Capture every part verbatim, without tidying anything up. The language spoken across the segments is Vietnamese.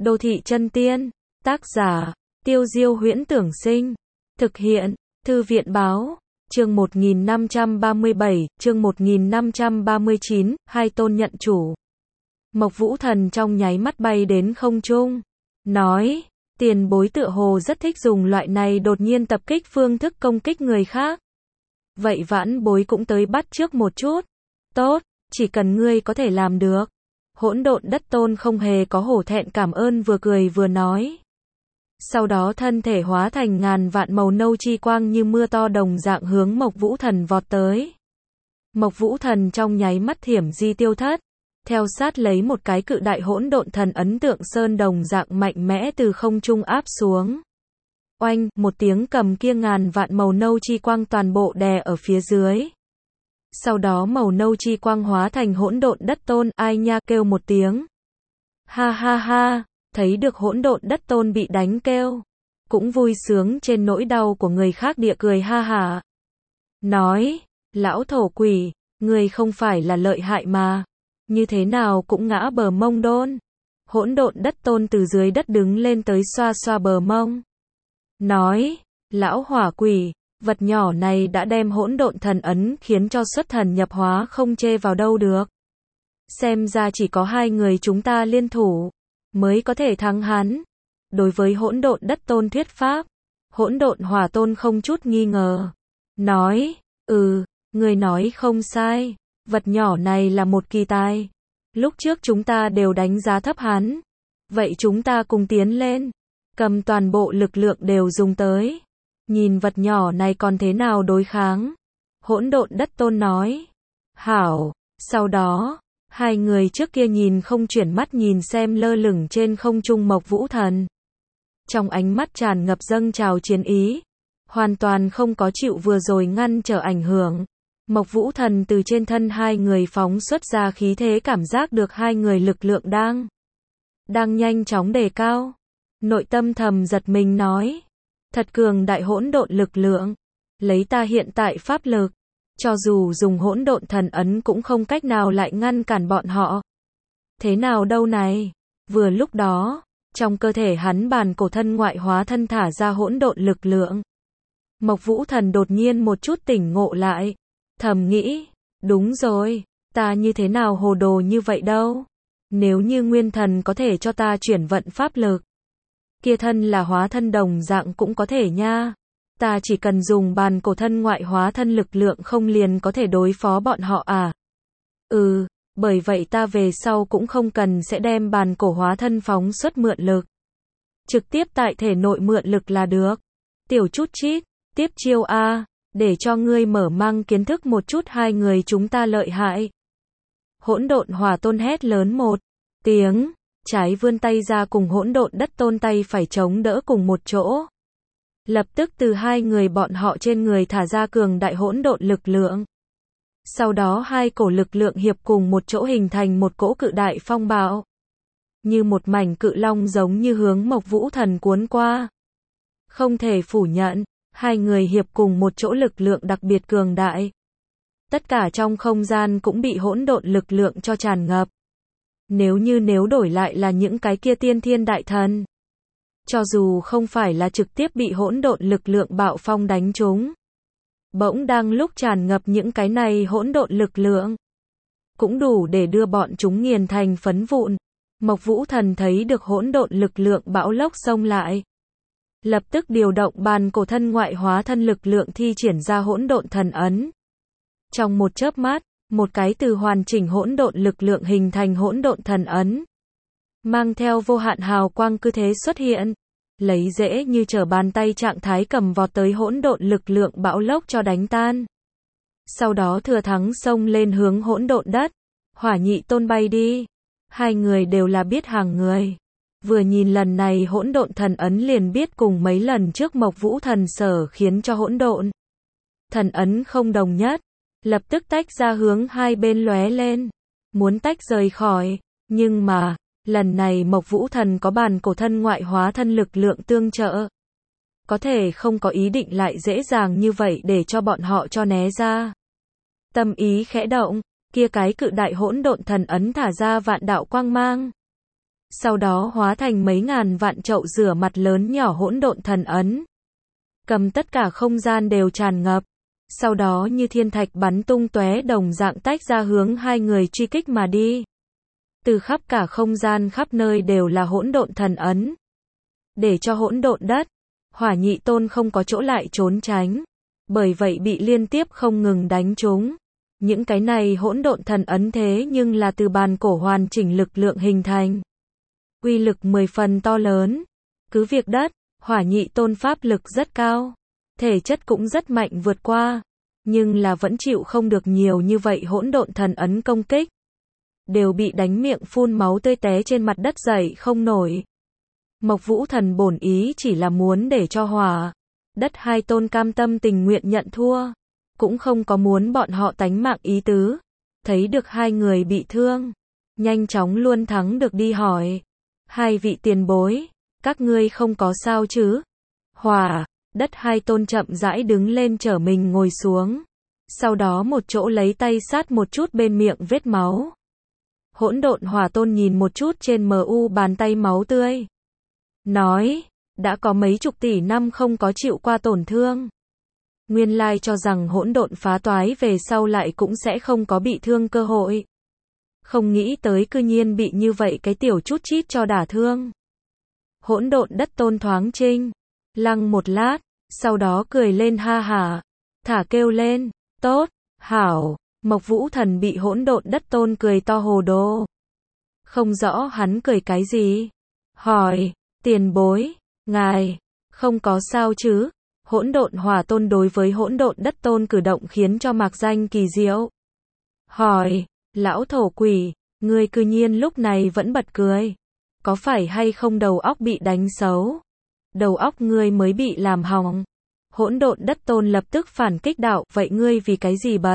Đô thị chân tiên, tác giả, Tiêu Diêu Huyễn Tưởng Sinh, thực hiện, Thư viện Báo, chương một nghìn năm trăm ba mươi bảy, chương một nghìn năm trăm ba mươi chín, hai tôn nhận chủ. Mộc Vũ Thần trong nháy mắt bay đến không trung, nói, tiền bối tựa hồ rất thích dùng loại này đột nhiên tập kích phương thức công kích người khác. Vậy vãn bối cũng tới bắt trước một chút. Tốt, chỉ cần ngươi có thể làm được. Hỗn độn đất tôn không hề có hổ thẹn cảm ơn vừa cười vừa nói. Sau đó thân thể hóa thành ngàn vạn màu nâu chi quang như mưa to đồng dạng hướng Mộc Vũ Thần vọt tới. Mộc Vũ Thần trong nháy mắt thiểm di tiêu thất, theo sát lấy một cái cự đại hỗn độn thần ấn tượng sơn đồng dạng mạnh mẽ từ không trung áp xuống. Oanh, một tiếng cầm kia ngàn vạn màu nâu chi quang toàn bộ đè ở phía dưới. Sau đó màu nâu chi quang hóa thành hỗn độn đất tôn, ai nha kêu một tiếng. Ha ha ha, thấy được hỗn độn đất tôn bị đánh kêu, cũng vui sướng trên nỗi đau của người khác địa cười ha hả. Nói, lão thổ quỷ, người không phải là lợi hại mà, như thế nào cũng ngã bờ mông đôn. Hỗn độn đất tôn từ dưới đất đứng lên tới xoa xoa bờ mông. Nói, lão hỏa quỷ, vật nhỏ này đã đem hỗn độn thần ấn khiến cho xuất thần nhập hóa không chê vào đâu được. Xem ra chỉ có hai người chúng ta liên thủ mới có thể thắng hắn. Đối với hỗn độn đất tôn thuyết pháp, hỗn độn hỏa tôn không chút nghi ngờ. Nói, ừ, người nói không sai, vật nhỏ này là một kỳ tài. Lúc trước chúng ta đều đánh giá thấp hắn. Vậy chúng ta cùng tiến lên, cầm toàn bộ lực lượng đều dùng tới. Nhìn vật nhỏ này còn thế nào đối kháng. Hỗn độn đất tôn nói. Hảo, sau đó, hai người trước kia nhìn không chuyển mắt nhìn xem lơ lửng trên không trung Mộc Vũ Thần. Trong ánh mắt tràn ngập dâng trào chiến ý, hoàn toàn không có chịu vừa rồi ngăn trở ảnh hưởng. Mộc Vũ Thần từ trên thân hai người phóng xuất ra khí thế, cảm giác được hai người lực lượng đang đang nhanh chóng đề cao. Nội tâm thầm giật mình nói, thật cường đại hỗn độn lực lượng, lấy ta hiện tại pháp lực, cho dù dùng hỗn độn thần ấn cũng không cách nào lại ngăn cản bọn họ. Thế nào đâu này? Vừa lúc đó, trong cơ thể hắn bàn cổ thân ngoại hóa thân thả ra hỗn độn lực lượng. Mộc Vũ Thần đột nhiên một chút tỉnh ngộ lại, thầm nghĩ, đúng rồi, ta như thế nào hồ đồ như vậy đâu? Nếu như nguyên thần có thể cho ta chuyển vận pháp lực, kia thân là hóa thân đồng dạng cũng có thể nha. Ta chỉ cần dùng bàn cổ thân ngoại hóa thân lực lượng không liền có thể đối phó bọn họ à? Ừ, bởi vậy ta về sau cũng không cần sẽ đem bàn cổ hóa thân phóng xuất mượn lực. Trực tiếp tại thể nội mượn lực là được. Tiểu chút chít, tiếp chiêu a, để cho ngươi mở mang kiến thức một chút hai người chúng ta lợi hại. Hỗn độn hỏa tôn hét lớn một tiếng, trái vươn tay ra cùng hỗn độn đất tôn tay phải chống đỡ cùng một chỗ. Lập tức từ hai người bọn họ trên người thả ra cường đại hỗn độn lực lượng. Sau đó hai cổ lực lượng hiệp cùng một chỗ hình thành một cỗ cự đại phong bạo. Như một mảnh cự long giống như hướng Mộc Vũ Thần cuốn qua. Không thể phủ nhận, hai người hiệp cùng một chỗ lực lượng đặc biệt cường đại. Tất cả trong không gian cũng bị hỗn độn lực lượng cho tràn ngập. Nếu như nếu đổi lại là những cái kia tiên thiên đại thần, cho dù không phải là trực tiếp bị hỗn độn lực lượng bạo phong đánh trúng, bỗng đang lúc tràn ngập những cái này hỗn độn lực lượng, cũng đủ để đưa bọn chúng nghiền thành phấn vụn. Mộc Vũ Thần thấy được hỗn độn lực lượng bão lốc xông lại, lập tức điều động bàn cổ thân ngoại hóa thân lực lượng thi triển ra hỗn độn thần ấn. Trong một chớp mắt, một cái từ hoàn chỉnh hỗn độn lực lượng hình thành hỗn độn thần ấn, mang theo vô hạn hào quang cứ thế xuất hiện, lấy dễ như trở bàn tay trạng thái cầm vọt tới hỗn độn lực lượng bão lốc cho đánh tan. Sau đó thừa thắng xông lên hướng hỗn độn đất. Hỏa nhị tôn bay đi. Hai người đều là biết hàng người. Vừa nhìn lần này hỗn độn thần ấn liền biết cùng mấy lần trước Mộc Vũ Thần sở khiến cho hỗn độn thần ấn không đồng nhất. Lập tức tách ra hướng hai bên lóe lên, muốn tách rời khỏi, nhưng mà, lần này Mộc Vũ Thần có bàn cổ thân ngoại hóa thân lực lượng tương trợ. Có thể không có ý định lại dễ dàng như vậy để cho bọn họ cho né ra. Tâm ý khẽ động, kia cái cự đại hỗn độn thần ấn thả ra vạn đạo quang mang. sau đó hóa thành mấy ngàn vạn chậu rửa mặt lớn nhỏ hỗn độn thần ấn. Cầm tất cả không gian đều tràn ngập, sau đó như thiên thạch bắn tung tóe đồng dạng tách ra hướng hai người truy kích mà đi. Từ khắp cả không gian khắp nơi đều là hỗn độn thần ấn. Để cho hỗn độn đất, Hỏa Nhị Tôn không có chỗ lại trốn tránh, bởi vậy bị liên tiếp không ngừng đánh trúng. Những cái này hỗn độn thần ấn thế nhưng là từ bàn cổ hoàn chỉnh lực lượng hình thành. Uy lực mười phần to lớn. Cứ việc đất, Hỏa Nhị Tôn pháp lực rất cao, thể chất cũng rất mạnh vượt qua, nhưng là vẫn chịu không được nhiều như vậy hỗn độn thần ấn công kích. Đều bị đánh miệng phun máu tươi té trên mặt đất dậy không nổi. Mộc Vũ Thần bổn ý chỉ là muốn để cho Hỏa, Đất hai tôn cam tâm tình nguyện nhận thua, cũng không có muốn bọn họ tánh mạng ý tứ. Thấy được hai người bị thương, nhanh chóng luôn thắng được đi hỏi. Hai vị tiền bối, các ngươi không có sao chứ? Hỏa, Đất hai tôn chậm rãi đứng lên trở mình ngồi xuống. Sau đó một chỗ lấy tay sát một chút bên miệng vết máu. Hỗn độn Hỏa Tôn nhìn một chút trên mờ u bàn tay máu tươi. Nói, đã có mấy chục tỷ năm không có chịu qua tổn thương. Nguyên lai cho rằng hỗn độn phá toái về sau lại cũng sẽ không có bị thương cơ hội. Không nghĩ tới cư nhiên bị như vậy cái tiểu chút chít cho đả thương. Hỗn độn Đất Tôn thoáng trinh, lăng một lát, sau đó cười lên ha hả, thả kêu lên, tốt, hảo. Mộc Vũ Thần bị hỗn độn Đất Tôn cười to hồ đồ. Không rõ hắn cười cái gì. Hỏi, tiền bối, ngài, không có sao chứ? Hỗn độn Hỏa Tôn đối với hỗn độn Đất Tôn cử động khiến cho mạc danh kỳ diệu. Hỏi, lão thổ quỷ, ngươi cư nhiên lúc này vẫn bật cười. Có phải hay không đầu óc bị đánh xấu? Đầu óc ngươi mới bị làm hỏng. Hỗn độn Đất Tôn lập tức phản kích đạo, vậy ngươi vì cái gì bật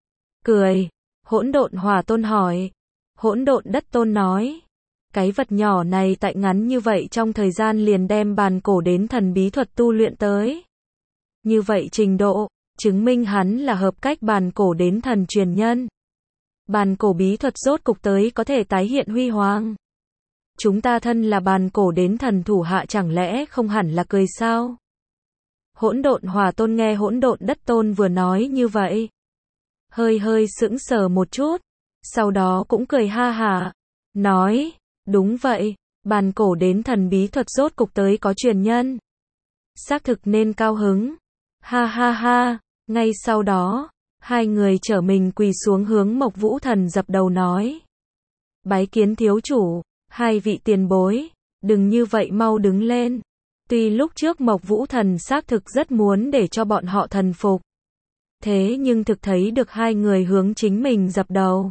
cười? Hỗn độn Hỏa Tôn hỏi. Hỗn độn Đất Tôn nói, cái vật nhỏ này tại ngắn như vậy trong thời gian liền đem bàn cổ đến thần bí thuật tu luyện tới. Như vậy trình độ, chứng minh hắn là hợp cách bàn cổ đến thần truyền nhân. Bàn cổ bí thuật rốt cục tới có thể tái hiện huy hoàng. Chúng ta thân là bàn cổ đến thần thủ hạ chẳng lẽ không hẳn là cười sao? Hỗn độn Hỏa Tôn nghe hỗn độn Đất Tôn vừa nói như vậy, hơi hơi sững sờ một chút, sau đó cũng cười ha hả, nói, đúng vậy, bàn cổ đến thần bí thuật rốt cục tới có truyền nhân. Xác thực nên cao hứng. Ha ha ha, ngay sau đó, hai người trở mình quỳ xuống hướng Mộc Vũ Thần dập đầu nói. Bái kiến thiếu chủ, hai vị tiền bối, đừng như vậy mau đứng lên. Tuy lúc trước Mộc Vũ Thần xác thực rất muốn để cho bọn họ thần phục. Thế nhưng thực thấy được hai người hướng chính mình dập đầu,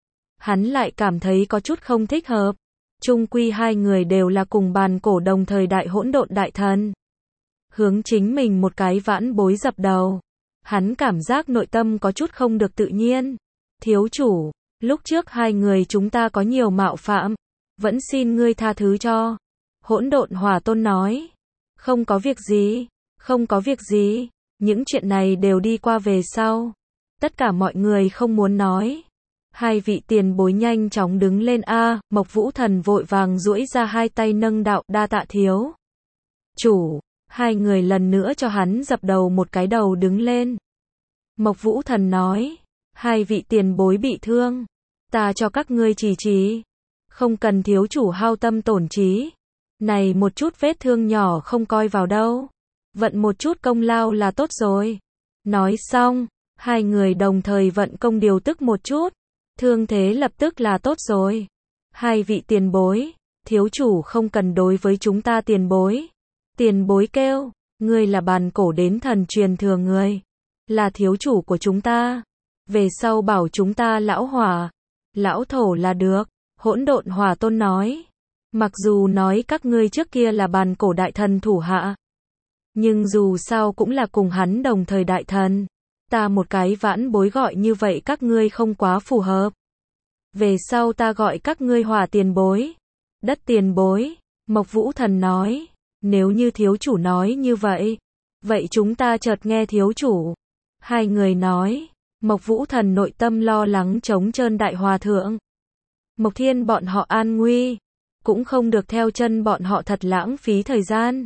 hắn lại cảm thấy có chút không thích hợp. Chung quy hai người đều là cùng bàn cổ đồng thời đại hỗn độn đại thần. Hướng chính mình một cái vãn bối dập đầu. Hắn cảm giác nội tâm có chút không được tự nhiên. Thiếu chủ, lúc trước hai người chúng ta có nhiều mạo phạm, vẫn xin ngươi tha thứ cho. Hỗn độn Hỏa Tôn nói. Không có việc gì, không có việc gì, những chuyện này đều đi qua về sau. Tất cả mọi người không muốn nói. Hai vị tiền bối nhanh chóng đứng lên a. Mộc Vũ Thần vội vàng duỗi ra hai tay nâng đạo, đa tạ thiếu chủ. Hai người lần nữa cho hắn dập đầu một cái đầu đứng lên. Mộc Vũ Thần nói, hai vị tiền bối bị thương, ta cho các ngươi trì trì, không cần thiếu chủ hao tâm tổn trí. Này một chút vết thương nhỏ không coi vào đâu, vận một chút công lao là tốt rồi. Nói xong, hai người đồng thời vận công điều tức một chút, thương thế lập tức là tốt rồi. Hai vị tiền bối, thiếu chủ không cần đối với chúng ta tiền bối. Tiền bối kêu, ngươi là bàn cổ đến thần truyền thừa người, là thiếu chủ của chúng ta. Về sau bảo chúng ta lão Hỏa, lão thổ là được. Hỗn độn Hỏa Tôn nói, mặc dù nói các ngươi trước kia là bàn cổ đại thần thủ hạ, nhưng dù sao cũng là cùng hắn đồng thời đại thần. Ta một cái vãn bối gọi như vậy các ngươi không quá phù hợp. Về sau ta gọi các ngươi Hỏa tiền bối, Đất tiền bối. Mộc Vũ Thần nói, nếu như thiếu chủ nói như vậy, vậy chúng ta chợt nghe thiếu chủ. Hai người nói, Mộc Vũ Thần nội tâm lo lắng trống trơn đại hòa thượng Mộc Thiên bọn họ an nguy. cũng không được theo chân bọn họ thật lãng phí thời gian.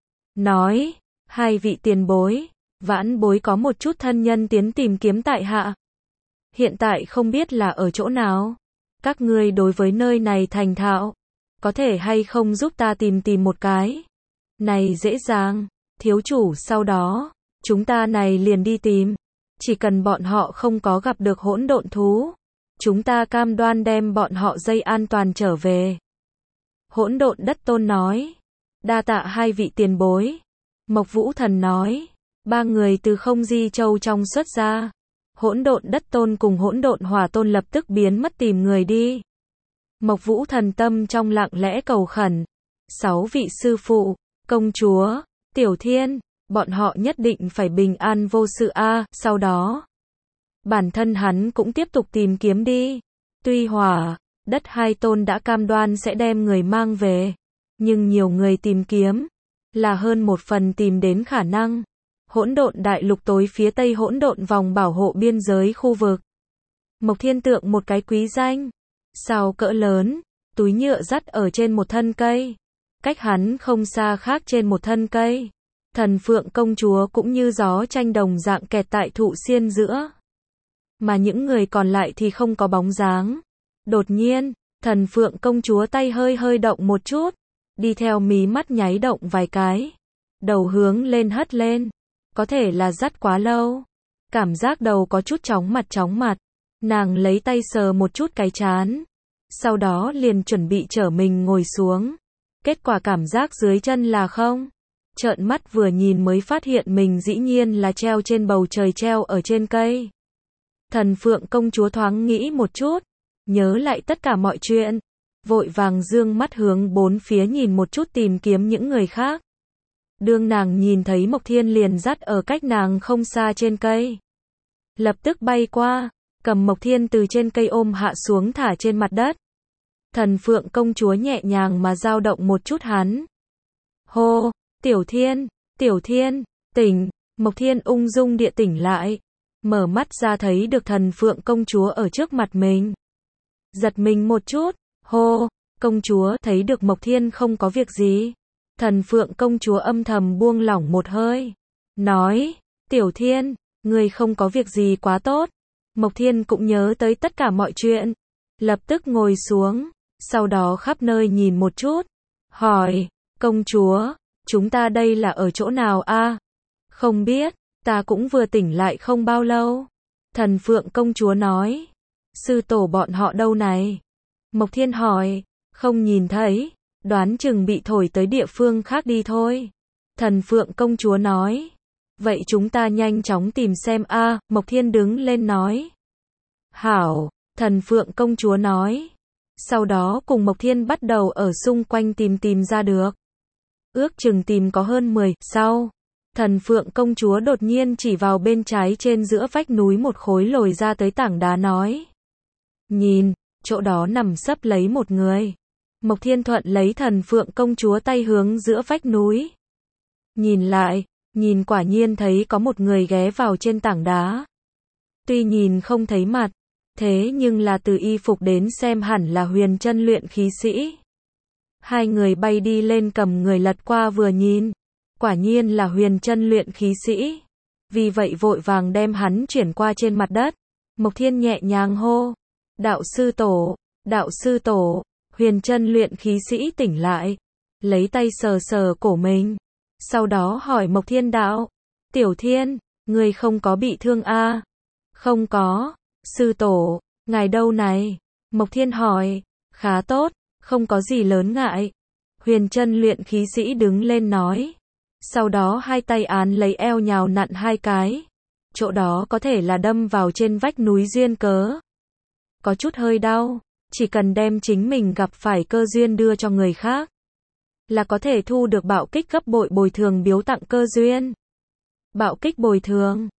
Nói, hai vị tiền bối, vãn bối có một chút thân nhân tiến tìm kiếm tại hạ. Hiện tại không biết là ở chỗ nào. Các ngươi đối với nơi này thành thạo, có thể hay không giúp ta tìm tìm một cái? Này dễ dàng, thiếu chủ sau đó, chúng ta này liền đi tìm. Chỉ cần bọn họ không có gặp được hỗn độn thú, chúng ta cam đoan đem bọn họ dây an toàn trở về. Hỗn độn đất tôn nói. Đa tạ hai vị tiền bối. Mộc Vũ Thần nói. Ba người từ không di châu trong xuất ra. Hỗn độn đất tôn cùng hỗn độn hỏa tôn lập tức biến mất tìm người đi. Mộc Vũ Thần tâm trong lặng lẽ cầu khẩn. Sáu vị sư phụ, công chúa, Tiểu Thiên, bọn họ nhất định phải bình an vô sự a. Sau đó, bản thân hắn cũng tiếp tục tìm kiếm đi. Tuy hỏa, đất hai tôn đã cam đoan sẽ đem người mang về, nhưng nhiều người tìm kiếm, là hơn một phần tìm đến khả năng. Hỗn độn đại lục tối phía tây hỗn độn vòng bảo hộ biên giới khu vực. Mộc Thiên tượng một cái quý danh, sao cỡ lớn, túi nhựa dắt ở trên một thân cây. Cách hắn không xa khác trên một thân cây. Thần Phượng công chúa cũng như gió tranh đồng dạng kẹt tại thụ xiên giữa. Mà những người còn lại thì không có bóng dáng. Đột nhiên, Thần Phượng công chúa tay hơi hơi động một chút, đi theo mí mắt nháy động vài cái. Đầu hướng lên hất lên. Có thể là dắt quá lâu. Cảm giác đầu có chút chóng mặt chóng mặt. Nàng lấy tay sờ một chút cái trán. Sau đó liền chuẩn bị trở mình ngồi xuống. Kết quả cảm giác dưới chân là không. Trợn mắt vừa nhìn mới phát hiện mình dĩ nhiên là treo trên bầu trời, treo ở trên cây. Thần Phượng công chúa thoáng nghĩ một chút, nhớ lại tất cả mọi chuyện, vội vàng dương mắt hướng bốn phía nhìn một chút tìm kiếm những người khác. Đương nàng nhìn thấy Mộc Thiên liền dắt ở cách nàng không xa trên cây. Lập tức bay qua, cầm Mộc Thiên từ trên cây ôm hạ xuống thả trên mặt đất. Thần Phượng công chúa nhẹ nhàng mà dao động một chút hắn. Hô, Tiểu Thiên, Tiểu Thiên, tỉnh, Mộc Thiên ung dung địa tỉnh lại. Mở mắt ra thấy được Thần Phượng công chúa ở trước mặt mình. Giật mình một chút, hô, công chúa thấy được Mộc Thiên không có việc gì. Thần Phượng công chúa âm thầm buông lỏng một hơi. Nói, Tiểu Thiên, người không có việc gì quá tốt. Mộc Thiên cũng nhớ tới tất cả mọi chuyện. Lập tức ngồi xuống, sau đó khắp nơi nhìn một chút. Hỏi, công chúa, chúng ta đây là ở chỗ nào a? Không biết, ta cũng vừa tỉnh lại không bao lâu. Thần Phượng công chúa nói. Sư tổ bọn họ đâu này? Mộc Thiên hỏi, không nhìn thấy, đoán chừng bị thổi tới địa phương khác đi thôi. Thần Phượng công chúa nói. Vậy chúng ta nhanh chóng tìm xem a. Mộc Thiên đứng lên nói. Hảo, Thần Phượng công chúa nói. Sau đó cùng Mộc Thiên bắt đầu ở xung quanh tìm tìm ra được. Ước chừng tìm có hơn mười, sau. Thần Phượng công chúa đột nhiên chỉ vào bên trái trên giữa vách núi một khối lồi ra tới tảng đá nói. Nhìn, chỗ đó nằm sấp lấy một người. Mộc Thiên thuận lấy Thần Phượng công chúa tay hướng giữa vách núi. Nhìn lại, nhìn quả nhiên thấy có một người ghé vào trên tảng đá. Tuy nhìn không thấy mặt, thế nhưng là từ y phục đến xem hẳn là huyền chân luyện khí sĩ. Hai người bay đi lên cầm người lật qua vừa nhìn. Quả nhiên là huyền chân luyện khí sĩ. Vì vậy vội vàng đem hắn chuyển qua trên mặt đất. Mộc Thiên nhẹ nhàng hô. Đạo sư tổ, đạo sư tổ. Huyền chân luyện khí sĩ tỉnh lại. Lấy tay sờ sờ cổ mình. Sau đó hỏi Mộc Thiên đạo. Tiểu Thiên, người không có bị thương a? Không có. Sư tổ, ngài đâu này? Mộc Thiên hỏi. Khá tốt, không có gì lớn ngại. Huyền chân luyện khí sĩ đứng lên nói. Sau đó hai tay án lấy eo nhào nặn hai cái. Chỗ đó có thể là đâm vào trên vách núi duyên cớ. Có chút hơi đau, chỉ cần đem chính mình gặp phải cơ duyên đưa cho người khác, là có thể thu được bạo kích gấp bội bồi thường biếu tặng cơ duyên. Bạo kích bồi thường,